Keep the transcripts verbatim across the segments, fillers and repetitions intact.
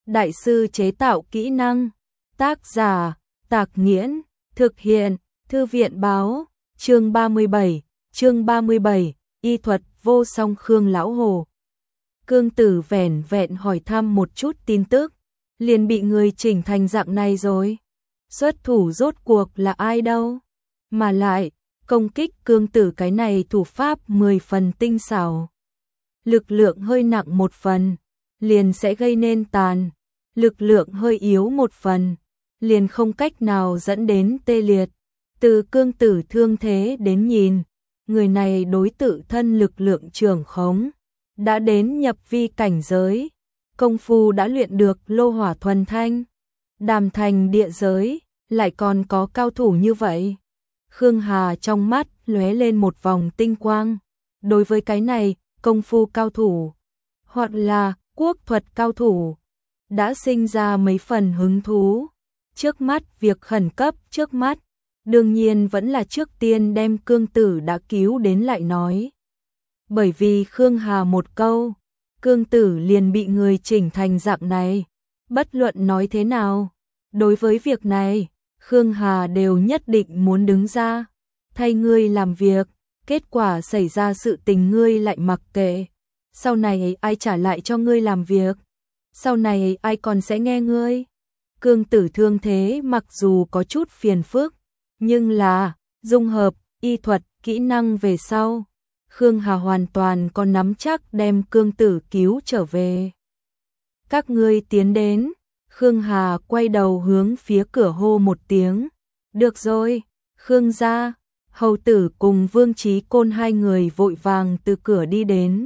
đại sư chế tạo kỹ năng. Tác giả, Tạc Nghiễn, thực hiện, Thư viện Báo, chương ba mươi bảy, chương ba mươi bảy, y thuật vô song Khương Lão Hồ. Cương Tử vẻn vẹn hỏi thăm một chút tin tức, liền bị người chỉnh thành dạng này rồi. Xuất thủ rốt cuộc là ai đâu? Mà lại, công kích Cương Tử cái này thủ pháp mười phần tinh xảo. Lực lượng hơi nặng một phần, liền sẽ gây nên tàn. Lực lượng hơi yếu một phần, liền không cách nào dẫn đến tê liệt. Từ Cương Tử thương thế đến nhìn, người này đối tự thân lực lượng trường khống, đã đến nhập vi cảnh giới, công phu đã luyện được lô hỏa thuần thanh, đàm thành địa giới, lại còn có cao thủ như vậy. Khương Hà trong mắt lóe lên một vòng tinh quang, đối với cái này, công phu cao thủ, hoặc là quốc thuật cao thủ, đã sinh ra mấy phần hứng thú. Trước mắt việc khẩn cấp trước mắt, đương nhiên vẫn là trước tiên đem Cương Tử đã cứu đến lại nói. Bởi vì Khương Hà một câu, Cương Tử liền bị người chỉnh thành dạng này. Bất luận nói thế nào, đối với việc này, Khương Hà đều nhất định muốn đứng ra, thay ngươi làm việc. Kết quả xảy ra sự tình ngươi lại mặc kệ. Sau này ai trả lại cho ngươi làm việc? Sau này ai còn sẽ nghe ngươi? Cương Tử thương thế mặc dù có chút phiền phức, nhưng là dung hợp y thuật kỹ năng về sau, Khương Hà hoàn toàn có nắm chắc đem Cương Tử cứu trở về. Các ngươi tiến đến. Khương Hà quay đầu hướng phía cửa hô một tiếng. Được rồi, Khương gia. Hầu tử cùng Vương Chí Côn hai người vội vàng từ cửa đi đến.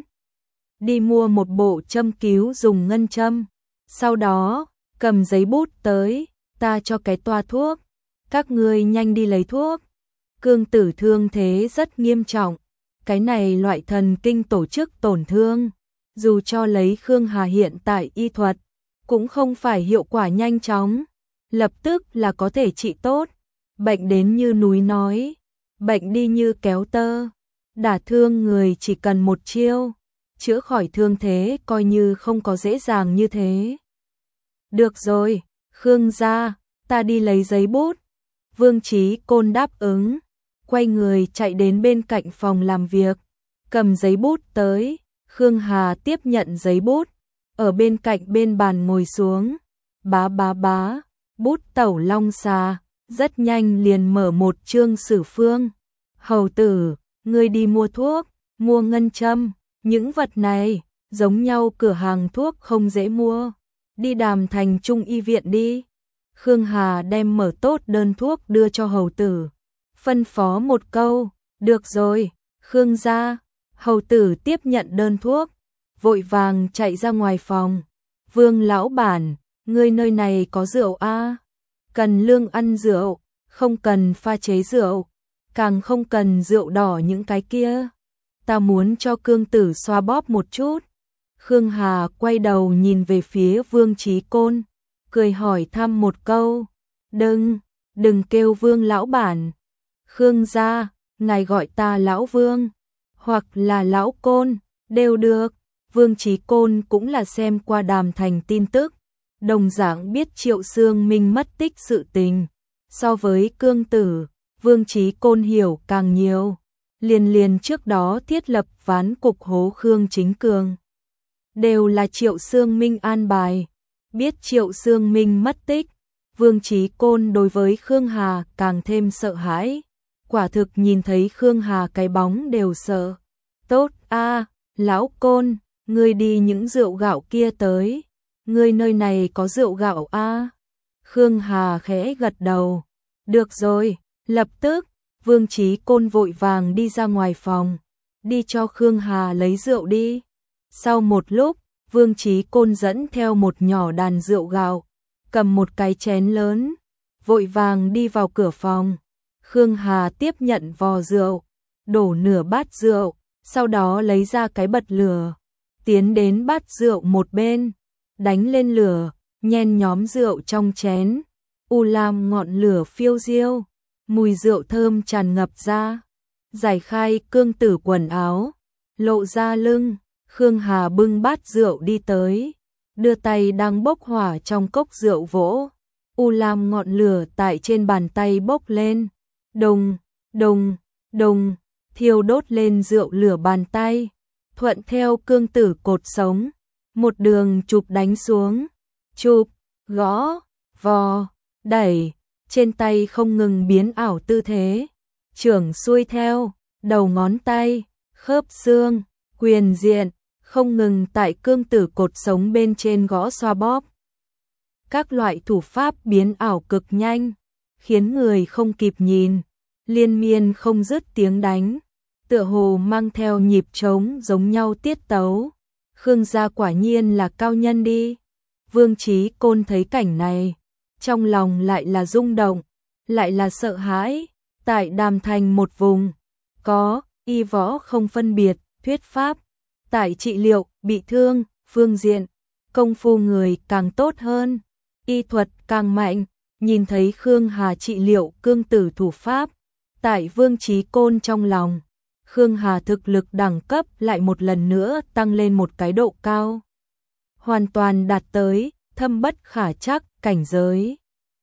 Đi mua một bộ châm cứu dùng ngân châm. Sau đó, cầm giấy bút tới, ta cho cái toa thuốc. Các ngươi nhanh đi lấy thuốc. Cương Tử thương thế rất nghiêm trọng. Cái này loại thần kinh tổ chức tổn thương. Dù cho lấy Khương Hà hiện tại y thuật, cũng không phải hiệu quả nhanh chóng. Lập tức là có thể trị tốt. Bệnh đến như núi nói. Bệnh đi như kéo tơ, đả thương người chỉ cần một chiêu, chữa khỏi thương thế coi như không có dễ dàng như thế. Được rồi, Khương gia, ta đi lấy giấy bút. Vương Chí Côn đáp ứng, quay người chạy đến bên cạnh phòng làm việc, cầm giấy bút tới. Khương Hà tiếp nhận giấy bút, ở bên cạnh bên bàn ngồi xuống, bá bá bá, bút tẩu long xà. Rất nhanh liền mở một chương sử phương. Hầu tử, ngươi đi mua thuốc, mua ngân châm, những vật này, giống nhau cửa hàng thuốc không dễ mua. Đi Đàm Thành Trung y viện đi. Khương Hà đem mở tốt đơn thuốc đưa cho hầu tử. Phân phó một câu, được rồi, Khương gia. Hầu tử tiếp nhận đơn thuốc, vội vàng chạy ra ngoài phòng. Vương lão bản, ngươi nơi này có rượu a? À? Cần lương ăn rượu, không cần pha chế rượu, càng không cần rượu đỏ những cái kia. Ta muốn cho Cương Tử xoa bóp một chút. Khương Hà quay đầu nhìn về phía Vương Chí Côn, cười hỏi thăm một câu. Đừng, đừng kêu Vương lão bản. Khương gia, ngài gọi ta lão Vương, hoặc là lão Côn, đều được. Vương Chí Côn cũng là xem qua Đàm Thành tin tức, đồng dạng biết Triệu Xương Minh mất tích sự tình. So với Cương Tử, Vương Chí Côn hiểu càng nhiều. Liền liền trước đó thiết lập ván cục hố Khương Chính Cường, đều là Triệu Xương Minh an bài. Biết Triệu Xương Minh mất tích, Vương Chí Côn đối với Khương Hà càng thêm sợ hãi. Quả thực nhìn thấy Khương Hà cái bóng đều sợ. Tốt a, à, lão Côn, ngươi đi những rượu gạo kia tới. Ngươi nơi này có rượu gạo a? À? Khương Hà khẽ gật đầu. Được rồi, lập tức, Vương Chí Côn vội vàng đi ra ngoài phòng, đi cho Khương Hà lấy rượu đi. Sau một lúc, Vương Chí Côn dẫn theo một nhỏ đàn rượu gạo, cầm một cái chén lớn, vội vàng đi vào cửa phòng. Khương Hà tiếp nhận vò rượu, đổ nửa bát rượu, sau đó lấy ra cái bật lửa, tiến đến bát rượu một bên, đánh lên lửa, nhen nhóm rượu trong chén. U lam ngọn lửa phiêu diêu, mùi rượu thơm tràn ngập ra. Giải khai Cương Tử quần áo, lộ ra lưng. Khương Hà bưng bát rượu đi tới, đưa tay đang bốc hỏa trong cốc rượu vỗ. U lam ngọn lửa tại trên bàn tay bốc lên. Đùng, đùng, đùng, thiêu đốt lên rượu lửa bàn tay. Thuận theo cương tử cột sống, một đường chụp đánh xuống. Chụp, gõ, vò, đẩy, trên tay không ngừng biến ảo tư thế. Chưởng xuôi theo, đầu ngón tay, khớp xương, quyền diện, không ngừng tại cương tử cột sống bên trên gõ xoa bóp. Các loại thủ pháp biến ảo cực nhanh, khiến người không kịp nhìn, liên miên không dứt tiếng đánh, tựa hồ mang theo nhịp trống giống nhau tiết tấu. Khương gia quả nhiên là cao nhân đi. Vương Chí Côn thấy cảnh này, trong lòng lại là rung động, lại là sợ hãi. Tại Đàm Thành một vùng, có y võ không phân biệt, thuyết pháp, tại trị liệu, bị thương, phương diện, công phu người càng tốt hơn, y thuật càng mạnh. Nhìn thấy Khương Hà trị liệu cương tử thủ pháp, tại Vương Chí Côn trong lòng, Khương Hà thực lực đẳng cấp lại một lần nữa tăng lên một cái độ cao. Hoàn toàn đạt tới thâm bất khả trắc cảnh giới.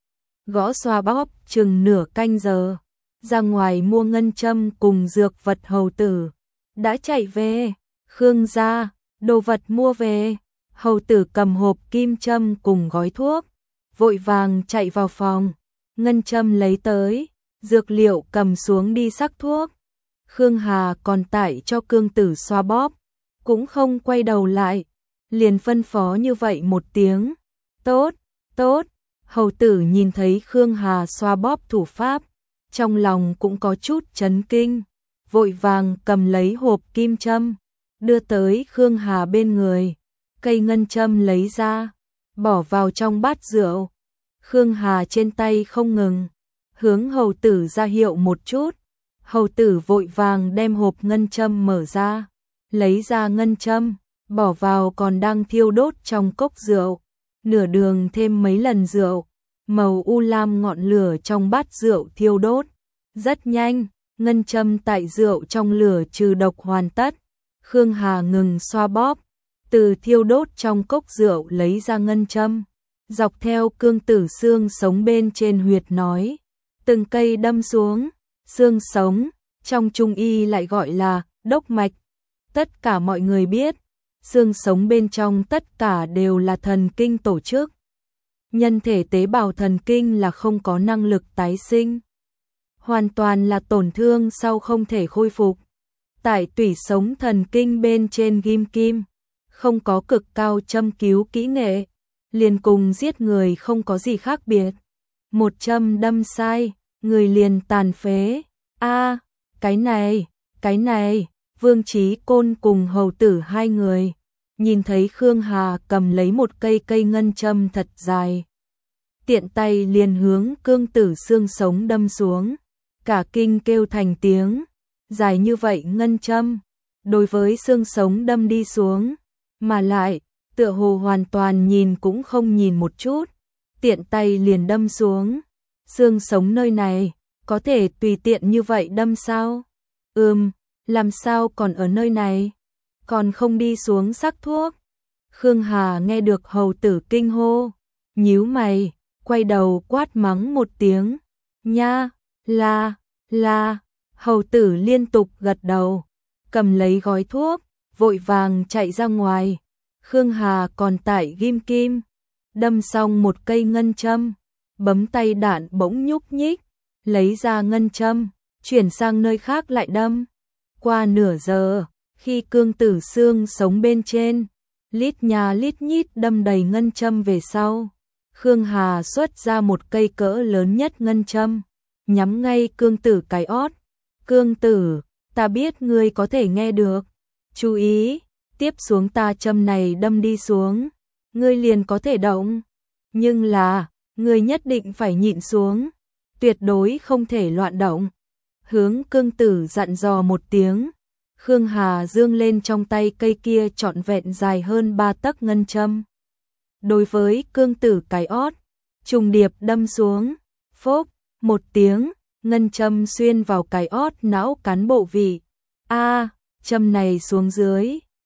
Gõ xoa bóp chừng nửa canh giờ, ra ngoài mua ngân châm cùng dược vật hầu tử. Đã chạy về, Khương gia, đồ vật mua về. Hầu tử cầm hộp kim châm cùng gói thuốc, vội vàng chạy vào phòng, ngân châm lấy tới, dược liệu cầm xuống đi sắc thuốc. Khương Hà còn tải cho cương tử xoa bóp, cũng không quay đầu lại, liền phân phó như vậy một tiếng. Tốt, tốt. Hầu tử nhìn thấy Khương Hà xoa bóp thủ pháp, trong lòng cũng có chút chấn kinh, vội vàng cầm lấy hộp kim châm, đưa tới Khương Hà bên người. Cây ngân châm lấy ra, bỏ vào trong bát rượu. Khương Hà trên tay không ngừng, hướng hầu tử ra hiệu một chút. Hầu tử vội vàng đem hộp ngân châm mở ra, lấy ra ngân châm, bỏ vào còn đang thiêu đốt trong cốc rượu. Nửa đường thêm mấy lần rượu, màu u lam ngọn lửa trong bát rượu thiêu đốt. Rất nhanh, ngân châm tại rượu trong lửa trừ độc hoàn tất. Khương Hà ngừng xoa bóp, từ thiêu đốt trong cốc rượu lấy ra ngân châm, dọc theo cương tử xương sống bên trên huyệt nói, từng cây đâm xuống. Xương sống, trong trung y lại gọi là đốc mạch. Tất cả mọi người biết, xương sống bên trong tất cả đều là thần kinh tổ chức. Nhân thể tế bào thần kinh là không có năng lực tái sinh, hoàn toàn là tổn thương sau không thể khôi phục. Tại tủy sống thần kinh bên trên ghim kim, không có cực cao châm cứu kỹ nghệ, liền cùng giết người không có gì khác biệt. Một châm đâm sai, người liền tàn phế. A, à, cái này, cái này. Vương Chí Côn cùng hầu tử hai người, nhìn thấy Khương Hà cầm lấy một cây cây ngân châm thật dài, tiện tay liền hướng cương tử xương sống đâm xuống. Cả kinh kêu thành tiếng, dài như vậy ngân châm, đối với xương sống đâm đi xuống, mà lại, tựa hồ hoàn toàn nhìn cũng không nhìn một chút, tiện tay liền đâm xuống. Xương sống nơi này, có thể tùy tiện như vậy đâm sao? Ừm, làm sao còn ở nơi này? Còn không đi xuống sắc thuốc? Khương Hà nghe được hầu tử kinh hô, nhíu mày, quay đầu quát mắng một tiếng. Nha, la, la. Hầu tử liên tục gật đầu, cầm lấy gói thuốc, vội vàng chạy ra ngoài. Khương Hà còn tại ghim kim, đâm xong một cây ngân châm, bấm tay đạn bỗng nhúc nhích, lấy ra ngân châm, chuyển sang nơi khác lại đâm. Qua nửa giờ, khi cương tử xương sống bên trên, lít nhà lít nhít đâm đầy ngân châm về sau, Khương Hà xuất ra một cây cỡ lớn nhất ngân châm, nhắm ngay cương tử cái ót. Cương tử, ta biết ngươi có thể nghe được. Chú ý, tiếp xuống ta châm này đâm đi xuống, ngươi liền có thể động. Nhưng là, ngươi nhất định phải nhịn xuống, tuyệt đối không thể loạn động. Hướng cương tử dặn dò một tiếng, Khương Hà dương lên trong tay cây kia trọn vẹn dài hơn ba tấc ngân châm. Đối với cương tử cái ót, trùng điệp đâm xuống, phốc, một tiếng, ngân châm xuyên vào cái ót não cán bộ vị. A, châm này xuống dưới,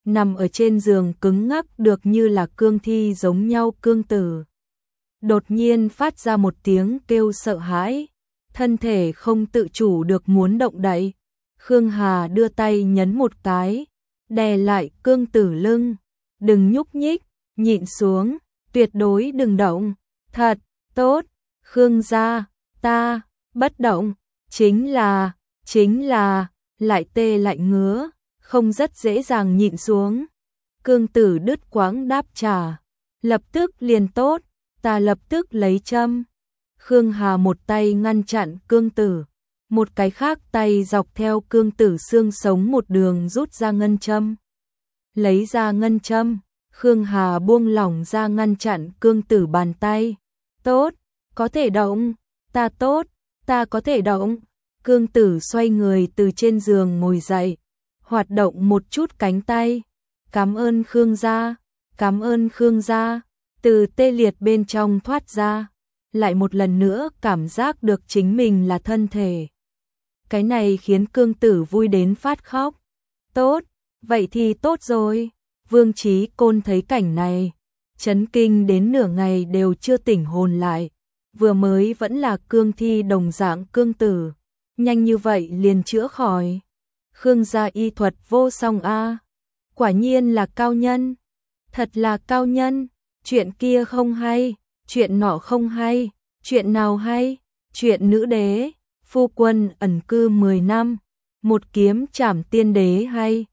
nằm ở trên giường cứng ngắc được như là cương thi giống nhau Cương Tử. Đột nhiên phát ra một tiếng kêu sợ hãi, thân thể không tự chủ được muốn động đậy. Khương Hà đưa tay nhấn một cái, đè lại Cương Tử lưng, đừng nhúc nhích, nhịn xuống, tuyệt đối đừng động, thật, tốt, Khương gia, ta, bất động, chính là, chính là, lại tê lại ngứa, không rất dễ dàng nhịn xuống. Cương Tử đứt quãng đáp trả, lập tức liền tốt, ta lập tức lấy châm. Khương Hà một tay ngăn chặn Cương Tử, một cái khác tay dọc theo Cương Tử xương sống một đường rút ra ngân châm. Lấy ra ngân châm, Khương Hà buông lỏng ra ngăn chặn Cương Tử bàn tay. Tốt, có thể động, ta tốt, ta có thể động. Cương Tử xoay người từ trên giường ngồi dậy, hoạt động một chút cánh tay. Cảm ơn Khương gia, cảm ơn Khương gia, từ tê liệt bên trong thoát ra, lại một lần nữa cảm giác được chính mình là thân thể. Cái này khiến Cương Tử vui đến phát khóc. Tốt, vậy thì tốt rồi. Vương Chí Côn thấy cảnh này, chấn kinh đến nửa ngày đều chưa tỉnh hồn lại. Vừa mới vẫn là cương thi đồng dạng Cương Tử, nhanh như vậy liền chữa khỏi. Khương gia y thuật vô song a, quả nhiên là cao nhân, thật là cao nhân. Chuyện kia không hay, chuyện nọ không hay, chuyện nào hay? Chuyện nữ đế, phu quân ẩn cư mười năm, một kiếm trảm tiên đế hay?